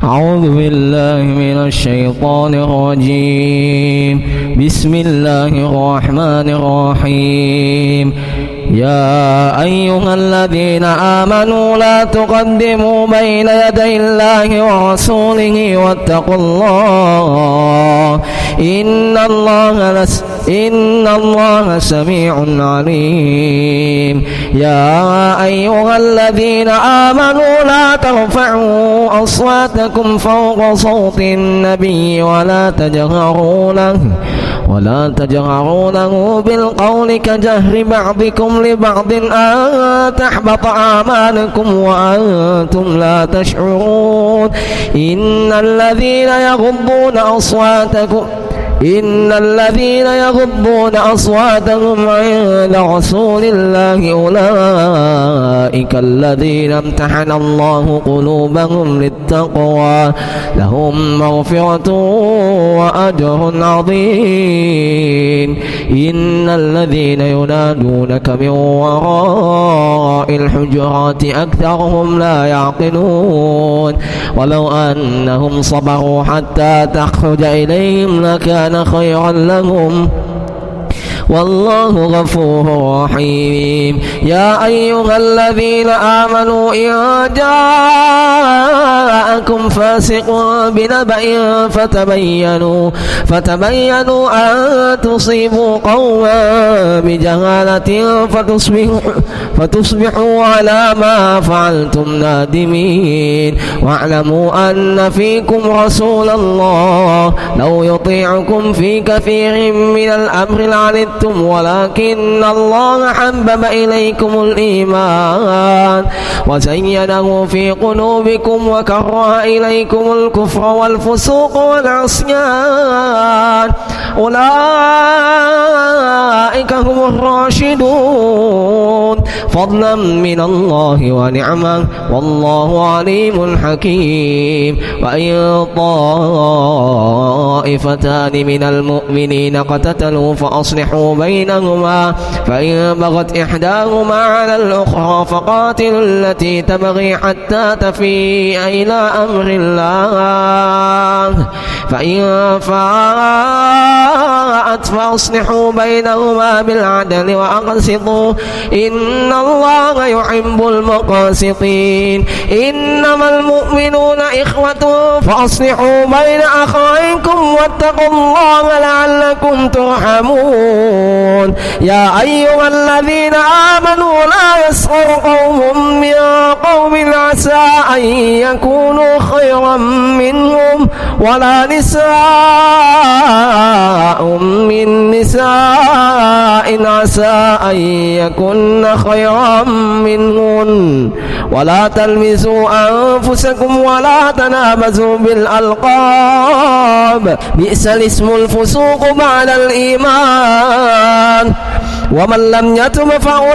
أعوذ بالله من الشيطان الرجيم. بسم الله الرحمن الرحيم. يا أيها الذين آمنوا لا تقدموا بين يدي الله ورسوله واتقوا الله إن الله سميع عليم. يا أيها الذين آمنوا لا ترفعوا أصواتكم فوق صوت النبي ولا تجهروا له بالقول كجهر بعضكم لبعض أن تحبط أعمالكم وأنتم لا تشعرون. إن الذين يغضون أصواتهم عند رسول الله أولئك الذين امتحن الله قلوبهم للتقوى لهم مغفرة وأجر عظيم. إن الذين ينادونك من وراء الحجرات أكثرهم لا يعقلون. ولو أنهم صبروا حتى تخرج إليهم لكان خيرا لهم والله غفور رحيم. يا أيها الذين آمنوا إن جاءكم فاسق بنبأ فتبينوا أن تصيبوا قوما بجهالة فتصبحوا على ما فعلتم نادمين. واعلموا أن فيكم رسول الله لو يطيعكم في كثير من الأمر لعنتم ولكن الله حبب إليكم الإيمان وزينه في قلوبكم وكره إليكم الكفر والفسوق والعصيان أولئك هم الراشدون فضلا من الله ونعمة والله عليم حكيم. وإن طائفتان من المؤمنين اقتتلوا فأصلحوا بينهما فإن بغت إحداهما على الأخرى فقاتلوا التي تبغي حتى تفيء إلى أمر الله فإن فاءت فأصلحوا بينهما بالعدل وأقسطوا إن الله يحب المقسطين. إنما المؤمنون إخوة فأصلحوا بين أخويكم واتقوا الله لعلكم ترحمون. يا أيها الذين آمنوا لا يسخر قوم من قوم عسى أن يكونوا خيرا منهم ولا نساء من نساء عسى أن يكن خيرا منهن ولا تلمزوا أنفسكم ولا تنابزوا بالألقاب بئس الاسم الفسوق بعد الإيمان ومن لم يتب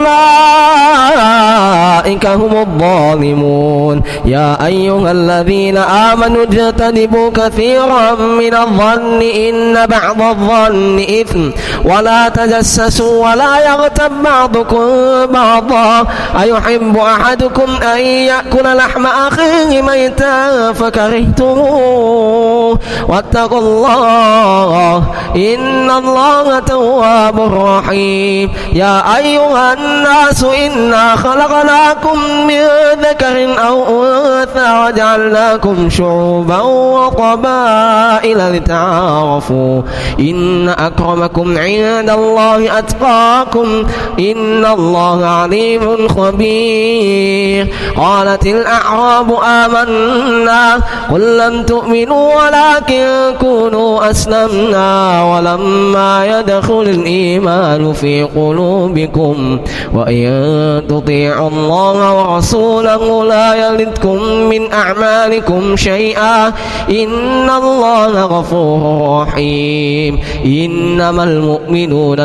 فأولئك هم الظالمون. يا أيها الذين آمنوا اجتنبوا كثيرا من الظن إن بعض الظن إثم ولا تجسسوا ولا يغتب بعضكم بعضا أيحب أحدكم أن يأكل لحم أخيه ميتا فكرهتموه واتقوا الله إن الله تواب رحيم. يا أيها الناس إنا خلقناكم من ذكر أو أنثى وجعلناكم شعوبا وقبائل لتعارفوا إن أكرمكم عند الله أتقاكم إن الله عليم خبير. قالت الأعراب آمنا قل لم تؤمنوا ولكن كونوا أسلمنا ولما يدخل الإيمان في قلوبكم وإن تطيعوا الله ورسوله لا يلدكم من أعمالكم شيئا إن الله غفور رحيم. إنما المؤمنون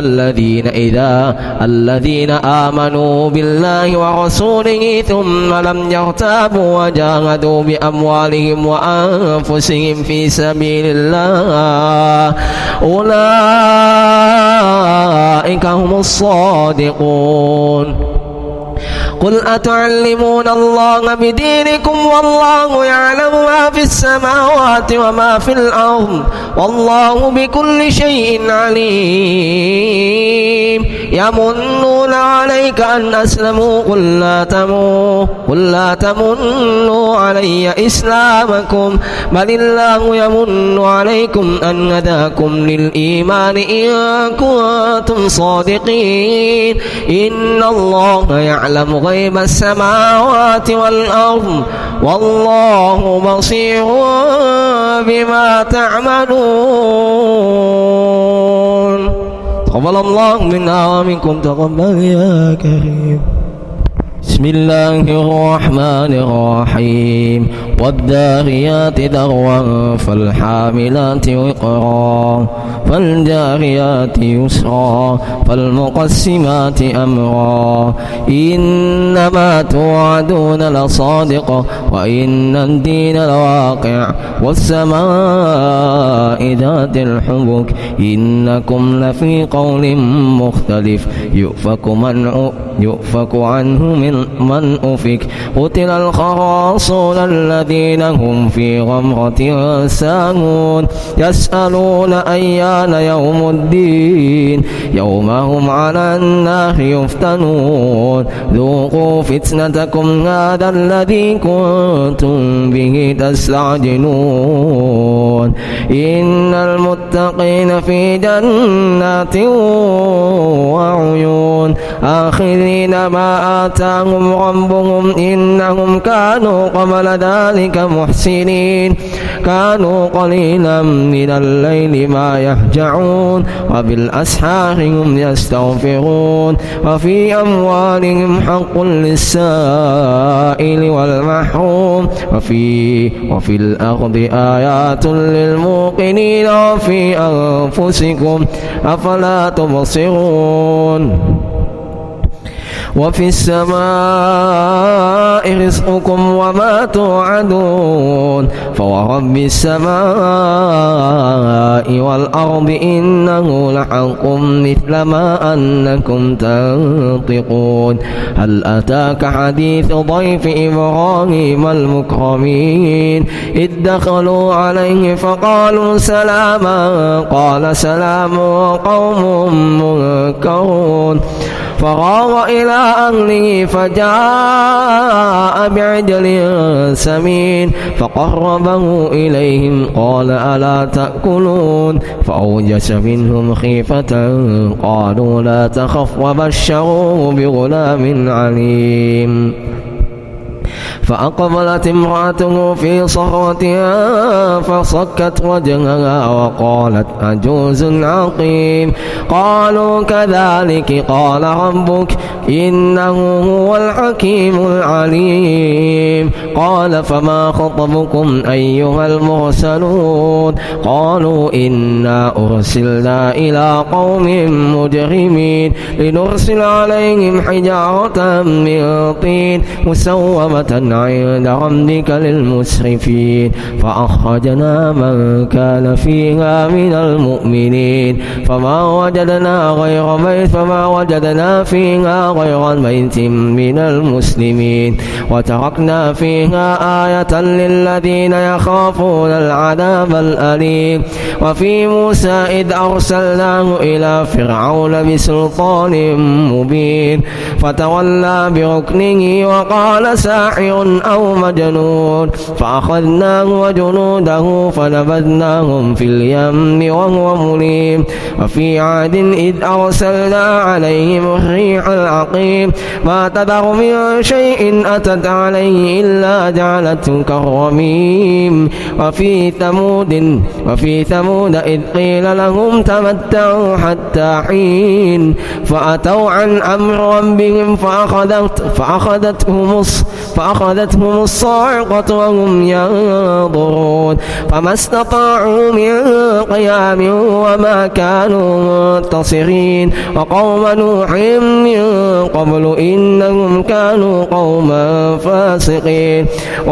الذين آمنوا بالله ورسوله ثم لم يرتابوا وجاهدوا بأموالهم وأنفسهم في سبيل الله أولئك هم الصادقون. قل أتعلمون الله بدينكم والله يعلم ما في السماوات وما في الأرض والله بكل شيء عليم يمنون عليك أن أسلموا قل لا تمنوا علي إسلامكم بل الله يمن عليكم أن هداكم للإيمان إن كنتم صادقين إن الله يعلم غيب السماوات والأرض والله بصير بما تعملون. تقبل الله منا ومنكم تقبل يا كريم. بسم الله الرحمن الرحيم والذاريات ذروا فالحاملات وقرا فالجاريات يسرا فالمقسمات أمرا إنما توعدون لصادق وإن الدين لواقع والسماء ذات الحبك إنكم لفي قول مختلف يؤفك عنه من أفك قتل الخراصون الذين هم في غمرة ساهون يسألون أيان يوم الدين يوم هم على النار يفتنون ذوقوا فتنتكم هذا الذي كنتم به تستعجلون إن المتقين في جنات وعيون آخذين ما آتاهم ربهم إنهم كانوا قبل ذلك محسنين كانوا قليلا من الليل ما يهجعون وبالأسحار هم يستغفرون وفي أموالهم حق للسائل والمحروم وفي الأرض آيات للموقنين وفي أنفسكم أفلا تبصرون وفي السماء رزقكم وما توعدون فورب السماء والأرض إنه لحق مثل ما أنكم تنطقون هل أتاك حديث ضيف إبراهيم المكرمين إذ دخلوا عليه فقالوا سلاما قال سلام قوم منكرون فراغ إلى أهله فجاء بعجل سمين فقربه إليهم قال ألا تأكلون فأوجس منهم خيفة قالوا لا تخف وبشروه بغلام عليم فأقبلت امرأته في صخرتها فصكت وجهها وقالت عجوز عقيم قالوا كذلك قال ربك إنه هو الحكيم العليم قال فما خطبكم أيها المرسلون قالوا إنا أرسلنا إلى قوم مجرمين لنرسل عليهم حجارة من طين مسومة عند ربك للمسرفين فأخرجنا من كان فيها من المؤمنين فما وجدنا فيها غير بيت من المسلمين وتركنا فيها آية للذين يخافون العذاب الأليم وفي موسى إذ أرسلناه إلى فرعون بسلطان مبين فتولى بركنه وقال ساحر أو مجنون فأخذناه وجنوده فنبذناهم في اليم وهو مليم وفي عاد إذ أرسلنا عليهم الريح العقيم ما تذر من شيء أتت عليه إلا جعلته كالرميم وفي ثمود إذ قيل لهم تمتعوا حتى حين فأتوا عن أمر ربهم فأخذتهم فأخذتهم الصاعقة وهم ينظرون فما استطاعوا من قيام وما كانوا منتصرين وقوم نوح من قبل إنهم كانوا قوما فاسقين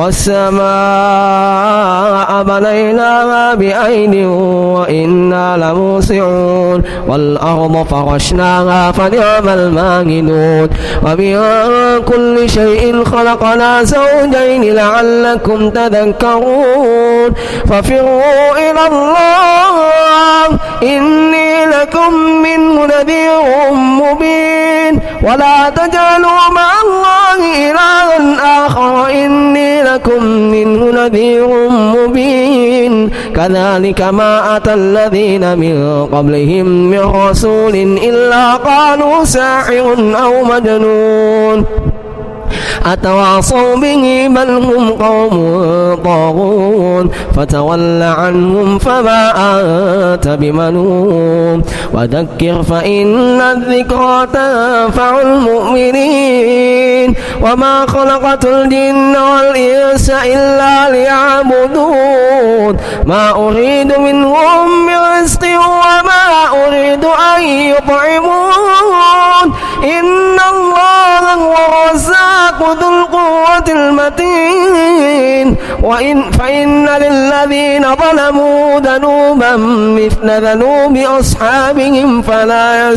والسماء بنيناها بأيد وإنا لموسعون والأرض فرشناها فنعم الماهدون ومن كل شيء خلقنا زوجين لعلكم تذكرون ففروا إلى الله إني لكم منه نذير مبين ولا تجعلوا مع الله إلها آخر إني لكم منه نذير مبين كذلك ما أتى الذين من قبلهم من رسول إلا قالوا ساحر أو مجنون أتواصوا به بل هم قوم طاغون فتول عنهم فما أنت بملوم وذكر فإن الذكرى تنفع المؤمنين وما خلقت الجن والإنس إلا ليعبدون ما أريد منهم من رزق وما أريد أن يطعمون إن الله هو الرزاق ذو القوة المتين فإن للذين ظلموا ذنوبا مثل ذنوب أصحابهم فلا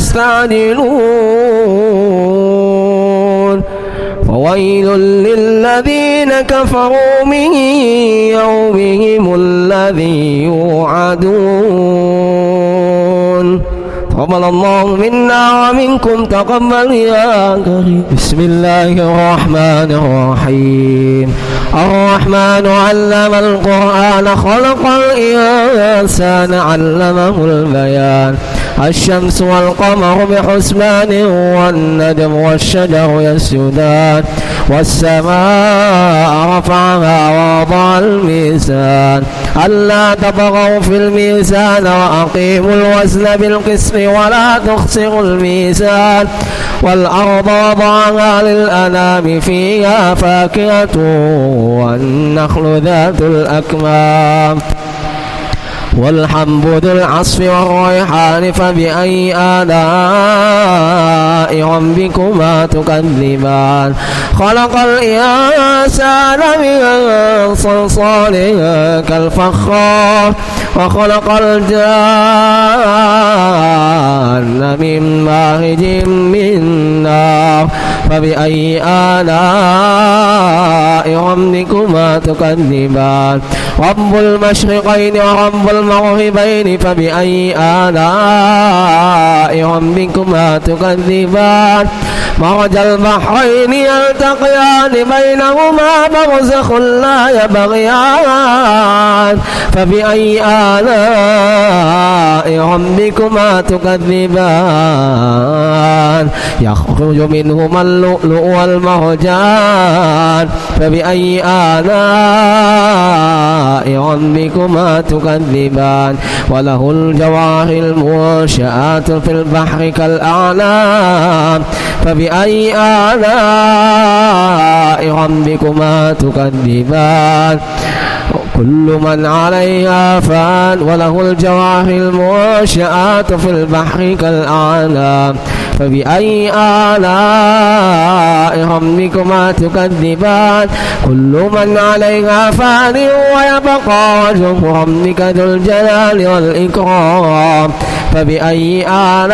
يستعجلون فويل للذين كفروا من يومهم الذي يوعدون تقبل الله منا ومنكم تقبل يا كريم. بسم الله الرحمن الرحيم الرحمن علم القرآن خلق الإنسان علمه البيان الشمس والقمر بحسبان والنجم والشجر يسجدان والسماء رفعها ووضع الميزان ألا تطغوا في الميزان وأقيموا الوزن بالقسط ولا تخسروا الميزان والأرض وضعها للأنام فيها فاكهة والنخل ذات الأكمام والحب ذو العصف والريحان فبأي آلاء ربكما تكذبان خلق الإنسان من صلصال كالفخار وخلق الجان من مارج من نار فبأي آلاء ربكما تكذبان رب المشرقين ورب المغربين فبأي آلاء ربكما تكذبان مرج البحرين يلتقيان بينهما برزخ لا يبغيان فبأي آلاء ربكما تكذبان يخرج منهما اللؤلؤ والمرجان فبأي آلاء ربكما تكذبان وله الجواهر المنشآت في البحر كالأعلام فبأي آلاء ربكما تكذبان كل من عليها فان وله الجواهر المنشآت في البحر كالأعلام فبأي آلاء ربكما تكذبان كل من عليها فان ويبقى وجه ربك ذو الجلال والإكرام فبأي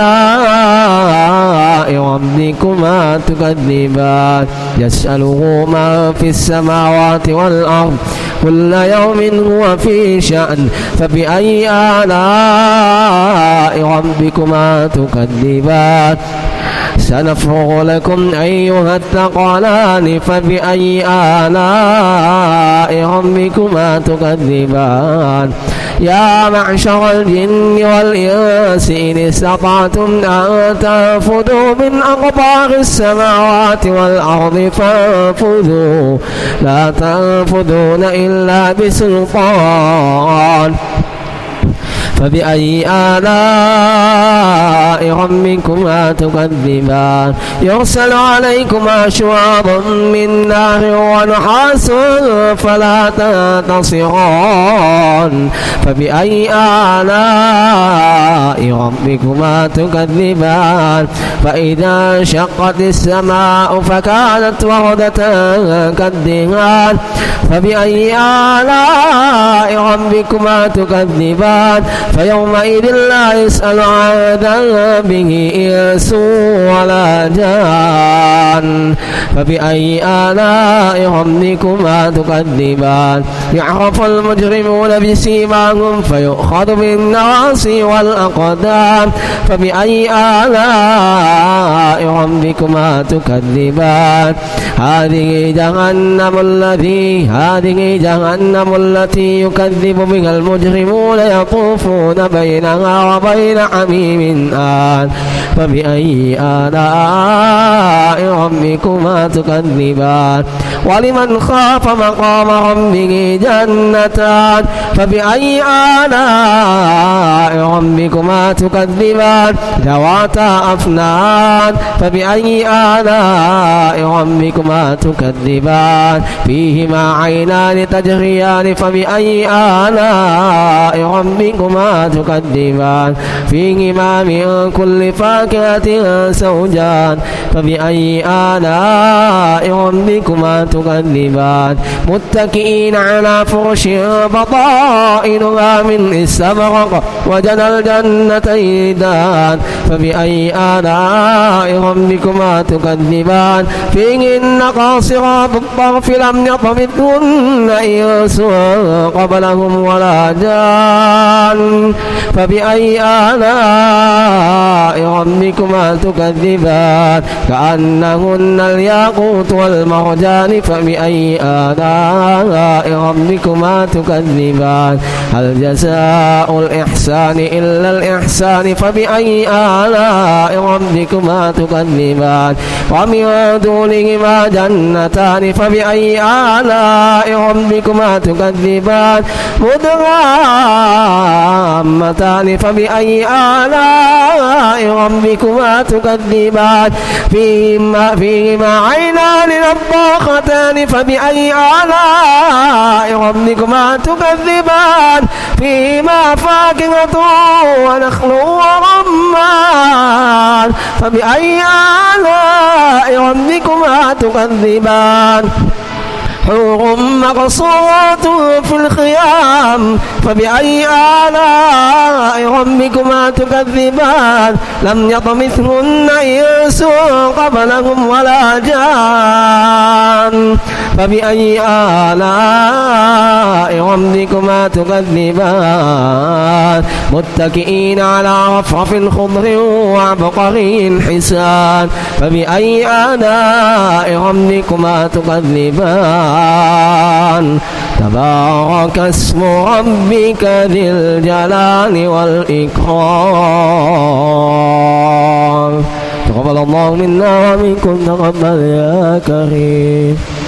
آلاء ربكما تكذبان يسأله من في السماوات والأرض كل يوم هو في شأن فبأي آلاء ربكما تكذبان سنفرغ لكم أيها الثقلان فبأي آلاء ربكما تكذبان يا معشر الجن والإنس إن استطعتم أن تنفذوا من أقطار السماوات والأرض فانفذوا لا تنفذون إلا بسلطان فبأي آلاء ربكما تكذبان يرسل عليكما شواظ من نار ونحاس فلا تنتصران فبأي آلاء ربكما تكذبان فإذا انشقت السماء فكانت وردة كالدهان فبأي آلاء ربكما تكذبان فيومئذ لا يسأل عن ذنبه إنس ولا جان فبأي آلاء ربكما تكذبان يعرف المجرمون بسيماهم فيؤخذ بالنواصي والأقدام فبأي آلاء ربكما تكذبان هذه جهنم التي يكذب بها المجرمون يطوفون بينها وبين حميم آن فبأي آلاء ربكما تكذبان ولمن خاف مقام ربه جنتان فبأي آلاء ربكما تكذبان ذواتا أفنان فبأي آلاء ربكما تكذبان فيهما عينان تجريان فبأي آلاء ربكما تكذبان فيهما من كل فاكهة زوجان فبأي آلاء ربكما تكذبان متكئين على فرش بطائنها من استبرق وجنى الجنتين دان فبأي آلاء ربكما تكذبان فيهن قاصرات الطرف لم يطمثهن إنس قبلهم ولا جان فبأي آلاء ربكما تكذبان كأنهن الياقوت والمرجان فبأي آلاء ربكما تكذبان هل جزاء الإحسان إلا الإحسان فبأي آلاء ربكما تكذبان ومن دونهما جنتان فبأي آلاء ربكما تكذبان مدهامتان فبأي آلاء ربكما تكذبان فيهما عينان نضاختان فبأي آلاء ربكما تكذبان فيهما فاكهة ونخل ورمان فبأي آلاء ربكما تكذبان حور مقصورات في الخيام فبأي آلاء ربكما تكذبان لم يطمثهن إنس قبلهم ولا جان فبأي آلاء ربكما تكذبان متكئين على رفرف خضر وعبقري حسان فبأي آلاء ربكما تكذبان تبارك اسم ربك ذي الجلال والإكرام تقبل الله منا ومنكم تقبل يا كريم.